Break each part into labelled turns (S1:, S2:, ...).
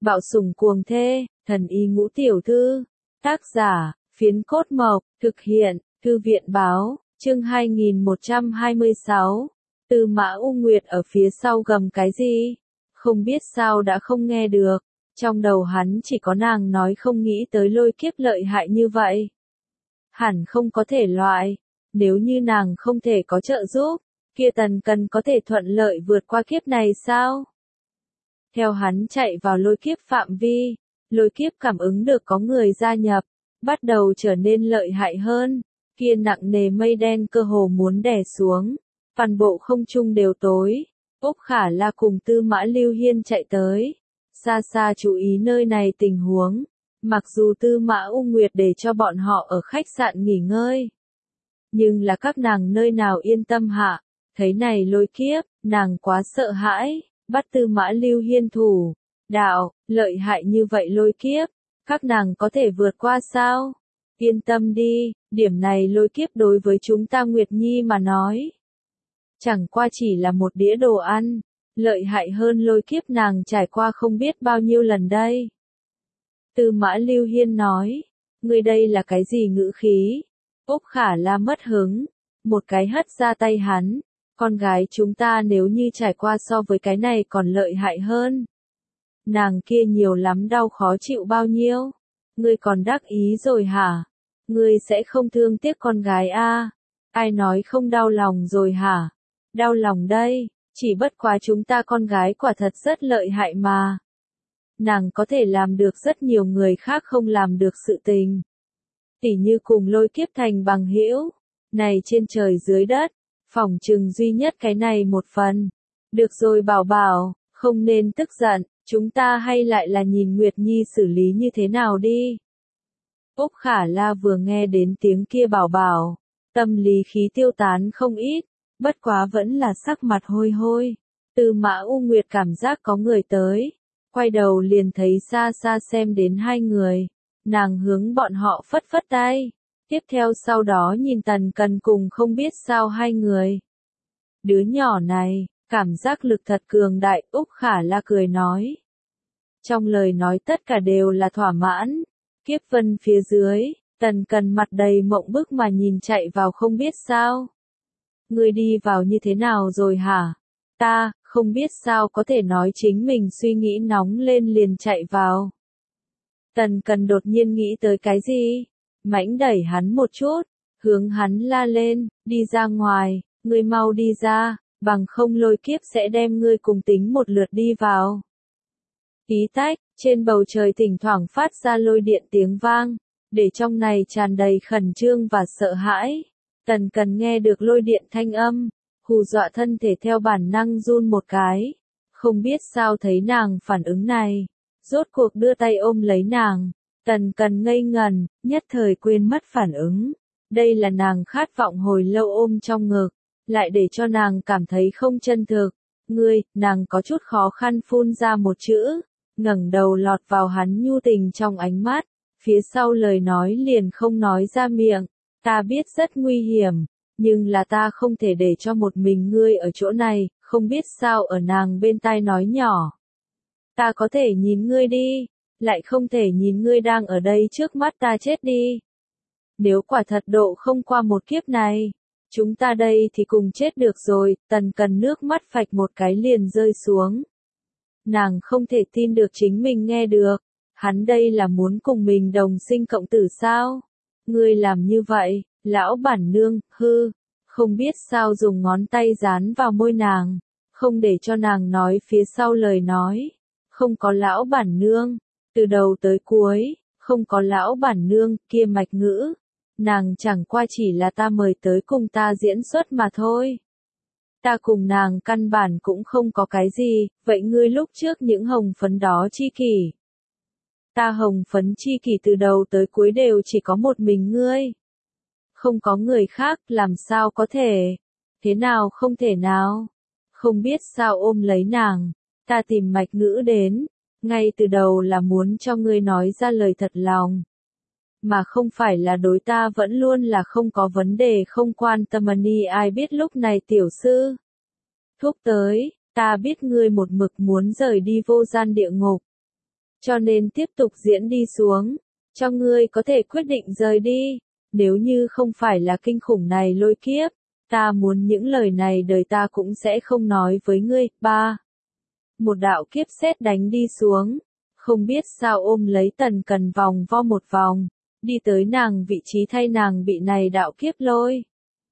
S1: Bạo sủng cuồng thê, thần y ngũ tiểu thư. Tác giả, Phiến Cốt Mộc, thực hiện, Thư viện báo, chương 2126. Tư Mã U Nguyệt ở phía sau gầm cái gì? Không biết sao đã không nghe được. Trong đầu hắn chỉ có nàng nói không nghĩ tới lôi kiếp lợi hại như vậy. Hẳn không có thể loại. Nếu như nàng không thể có trợ giúp, kia Tần Cần có thể thuận lợi vượt qua kiếp này sao? Theo hắn chạy vào lôi kiếp phạm vi, lôi kiếp cảm ứng được có người gia nhập, bắt đầu trở nên lợi hại hơn, kia nặng nề mây đen cơ hồ muốn đè xuống, toàn bộ không trung đều tối. Úc Khả La cùng Tư Mã Lưu Hiên chạy tới, xa xa chú ý nơi này tình huống, mặc dù Tư Mã U Nguyệt để cho bọn họ ở khách sạn nghỉ ngơi, nhưng là các nàng nơi nào yên tâm hạ, thấy này lôi kiếp, nàng quá sợ hãi, bắt Tư Mã Lưu Hiên thủ, đạo, lợi hại như vậy lôi kiếp, các nàng có thể vượt qua sao? Yên tâm đi, điểm này lôi kiếp đối với chúng ta Nguyệt Nhi mà nói. Chẳng qua chỉ là một đĩa đồ ăn, lợi hại hơn lôi kiếp nàng trải qua không biết bao nhiêu lần đây. Tư Mã Lưu Hiên nói, ngươi đây là cái gì ngữ khí? Úc Khả La mất hứng, một cái hất ra tay hắn, con gái chúng ta nếu như trải qua so với cái này còn lợi hại hơn. Nàng kia nhiều lắm đau khó chịu bao nhiêu, ngươi còn đắc ý rồi hả? Ngươi sẽ không thương tiếc con gái a? Ai nói không đau lòng rồi hả? Đau lòng đây, chỉ bất quá chúng ta con gái quả thật rất lợi hại mà. Nàng có thể làm được rất nhiều người khác không làm được sự tình. Tỉ như cùng lôi kiếp thành bằng hữu, này trên trời dưới đất, phỏng chừng duy nhất cái này một phần. Được rồi Bảo Bảo, không nên tức giận, chúng ta hay lại là nhìn Nguyệt Nhi xử lý như thế nào đi. Úc Khả La vừa nghe đến tiếng kia Bảo Bảo, tâm lý khí tiêu tán không ít, bất quá vẫn là sắc mặt hôi hôi. Tư Mã U Nguyệt cảm giác có người tới, quay đầu liền thấy xa xa xem đến hai người, nàng hướng bọn họ phất phất tay, tiếp theo sau đó nhìn Tần Cần cùng không biết sao hai người. Đứa nhỏ này, cảm giác lực thật cường đại, Úc Khả La cười nói. Trong lời nói tất cả đều là thỏa mãn, kiếp vân phía dưới, Tần Cần mặt đầy mộng bức mà nhìn chạy vào không biết sao. Ngươi đi vào như thế nào rồi hả? Ta, không biết sao có thể nói chính mình suy nghĩ nóng lên liền chạy vào. Tần Cần đột nhiên nghĩ tới cái gì? Mãnh đẩy hắn một chút, hướng hắn la lên, đi ra ngoài, ngươi mau đi ra, bằng không lôi kiếp sẽ đem ngươi cùng tính một lượt đi vào. Tí tách, trên bầu trời thỉnh thoảng phát ra lôi điện tiếng vang, để trong này tràn đầy khẩn trương và sợ hãi. Tần Cần nghe được lôi điện thanh âm, hù dọa thân thể theo bản năng run một cái, không biết sao thấy nàng phản ứng này, rốt cuộc đưa tay ôm lấy nàng, Tần Cần ngây ngần, nhất thời quên mất phản ứng, đây là nàng khát vọng hồi lâu ôm trong ngực, lại để cho nàng cảm thấy không chân thực, ngươi, nàng có chút khó khăn phun ra một chữ, ngẩng đầu lọt vào hắn nhu tình trong ánh mắt, phía sau lời nói liền không nói ra miệng. Ta biết rất nguy hiểm, nhưng là ta không thể để cho một mình ngươi ở chỗ này, không biết sao ở nàng bên tai nói nhỏ. Ta có thể nhìn ngươi đi, lại không thể nhìn ngươi đang ở đây trước mắt ta chết đi. Nếu quả thật độ không qua một kiếp này, chúng ta đây thì cùng chết được rồi, Tần Cần nước mắt phạch một cái liền rơi xuống. Nàng không thể tin được chính mình nghe được, hắn đây là muốn cùng mình đồng sinh cộng tử sao? Ngươi làm như vậy, lão bản nương, hư, không biết sao dùng ngón tay dán vào môi nàng, không để cho nàng nói phía sau lời nói, không có lão bản nương, từ đầu tới cuối, không có lão bản nương, kia mạch ngữ, nàng chẳng qua chỉ là ta mời tới cùng ta diễn xuất mà thôi. Ta cùng nàng căn bản cũng không có cái gì, vậy ngươi lúc trước những hồng phấn đó chi kỷ. Ta hồng phấn chi kỷ từ đầu tới cuối đều chỉ có một mình ngươi. Không có người khác, làm sao có thể? Thế nào không thể nào? Không biết sao ôm lấy nàng, ta tìm mạch ngữ đến, ngay từ đầu là muốn cho ngươi nói ra lời thật lòng. Mà không phải là đối ta vẫn luôn là không có vấn đề không quan tâm ni ai biết lúc này tiểu sư. Thuốc tới, ta biết ngươi một mực muốn rời đi vô gian địa ngục. cho nên tiếp tục diễn đi xuống. Cho ngươi có thể quyết định rời đi. Nếu như không phải là kinh khủng này lôi kiếp, ta muốn những lời này đời ta cũng sẽ không nói với ngươi. 3. Một đạo kiếp sét đánh đi xuống. Không biết sao ôm lấy Tần Cần vòng vo một vòng, đi tới nàng vị trí thay nàng bị này đạo kiếp lôi.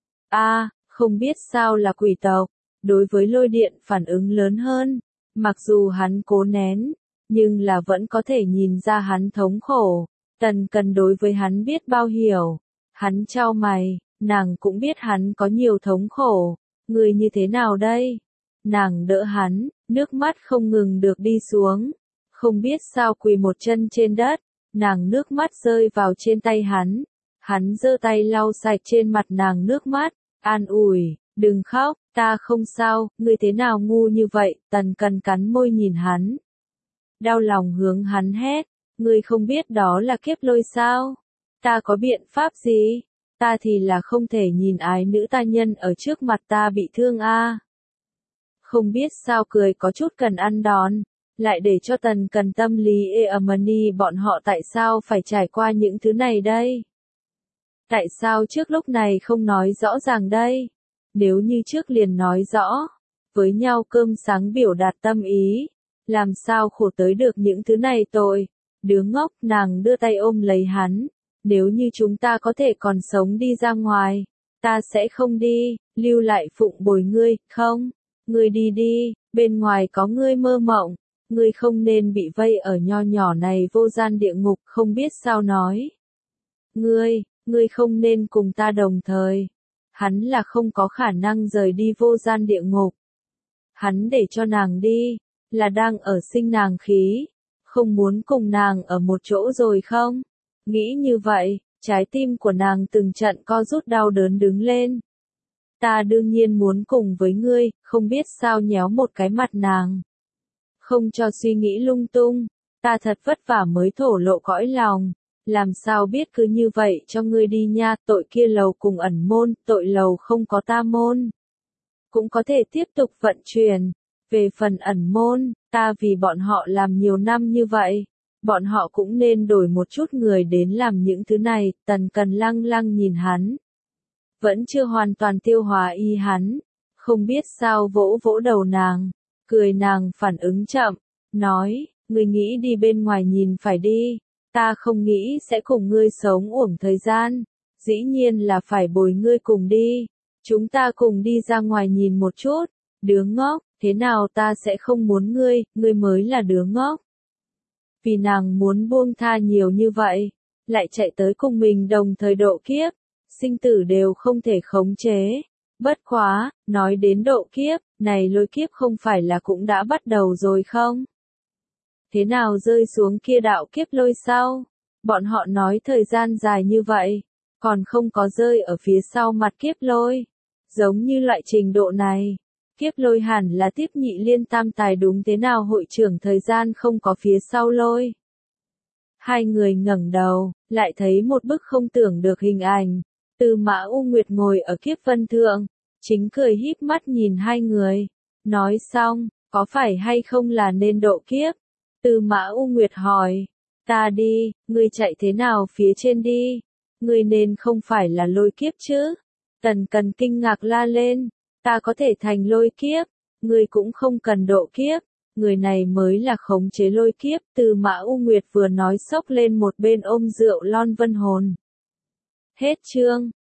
S1: Không biết sao là quỷ tộc, đối với lôi điện phản ứng lớn hơn, mặc dù hắn cố nén, nhưng là vẫn có thể nhìn ra hắn thống khổ. Tần Cần đối với hắn biết bao hiểu, hắn chau mày, nàng cũng biết hắn có nhiều thống khổ, người như thế nào đây? Nàng đỡ hắn, nước mắt không ngừng được đi xuống, không biết sao quỳ một chân trên đất, nàng nước mắt rơi vào trên tay hắn giơ tay lau sạch trên mặt nàng nước mắt, an ủi, đừng khóc, ta không sao, ngươi thế nào ngu như vậy? Tần Cần cắn môi nhìn hắn, đau lòng hướng hắn hét, ngươi không biết đó là kiếp lôi sao? Ta có biện pháp gì? Ta thì là không thể nhìn ái nữ ta nhân ở trước mặt ta bị thương a. Không biết sao cười có chút cần ăn đòn, lại để cho Tần Cần tâm lý Eamani bọn họ tại sao phải trải qua những thứ này đây? Tại sao trước lúc này không nói rõ ràng đây? Nếu như trước liền nói rõ, với nhau cơm sáng biểu đạt tâm ý, làm sao khổ tới được những thứ này tội? Đứa ngốc, nàng đưa tay ôm lấy hắn, nếu như chúng ta có thể còn sống đi ra ngoài, ta sẽ không đi, lưu lại phụng bồi ngươi, không? Ngươi đi đi, bên ngoài có ngươi mơ mộng, ngươi không nên bị vây ở nho nhỏ này vô gian địa ngục, không biết sao nói. Ngươi không nên cùng ta đồng thời. Hắn là không có khả năng rời đi vô gian địa ngục. Hắn để cho nàng đi, là đang ở sinh nàng khí, không muốn cùng nàng ở một chỗ rồi không? Nghĩ như vậy, trái tim của nàng từng trận co rút đau đớn đứng lên. Ta đương nhiên muốn cùng với ngươi, không biết sao nhéo một cái mặt nàng. Không cho suy nghĩ lung tung, ta thật vất vả mới thổ lộ cõi lòng, làm sao biết cứ như vậy cho ngươi đi nha, tội kia lầu cùng ẩn môn, tội lầu không có ta môn. Cũng có thể tiếp tục vận chuyển, về phần ẩn môn, ta vì bọn họ làm nhiều năm như vậy, bọn họ cũng nên đổi một chút người đến làm những thứ này. Tần Cần lăng lăng nhìn hắn, vẫn chưa hoàn toàn tiêu hóa y hắn, không biết sao vỗ vỗ đầu nàng, cười nàng phản ứng chậm, nói, ngươi nghĩ đi bên ngoài nhìn phải đi, ta không nghĩ sẽ cùng ngươi sống uổng thời gian, dĩ nhiên là phải bồi ngươi cùng đi, chúng ta cùng đi ra ngoài nhìn một chút, đứa ngốc, thế nào ta sẽ không muốn ngươi, ngươi mới là đứa ngốc. Vì nàng muốn buông tha nhiều như vậy, lại chạy tới cùng mình đồng thời độ kiếp, sinh tử đều không thể khống chế. Bất quá, nói đến độ kiếp, này lôi kiếp không phải là cũng đã bắt đầu rồi không? Thế nào rơi xuống kia đạo kiếp lôi sau? Bọn họ nói thời gian dài như vậy, còn không có rơi ở phía sau mặt kiếp lôi. Giống như loại trình độ này, kiếp lôi hẳn là tiếp nhị liên tam tài đúng thế nào hội trưởng thời gian không có phía sau lôi. Hai người ngẩng đầu, lại thấy một bức không tưởng được hình ảnh. Tư Mã U Nguyệt ngồi ở kiếp vân thượng, chính cười híp mắt nhìn hai người. Nói xong, có phải hay không là nên độ kiếp? Tư Mã U Nguyệt hỏi, ta đi, ngươi chạy thế nào phía trên đi? Ngươi nên không phải là lôi kiếp chứ? Tần Cần kinh ngạc la lên, ta có thể thành lôi kiếp, ngươi cũng không cần độ kiếp, người này mới là khống chế lôi kiếp. Tư Mã U Nguyệt vừa nói xốc lên một bên ôm rượu lon vân hồn. Hết chương.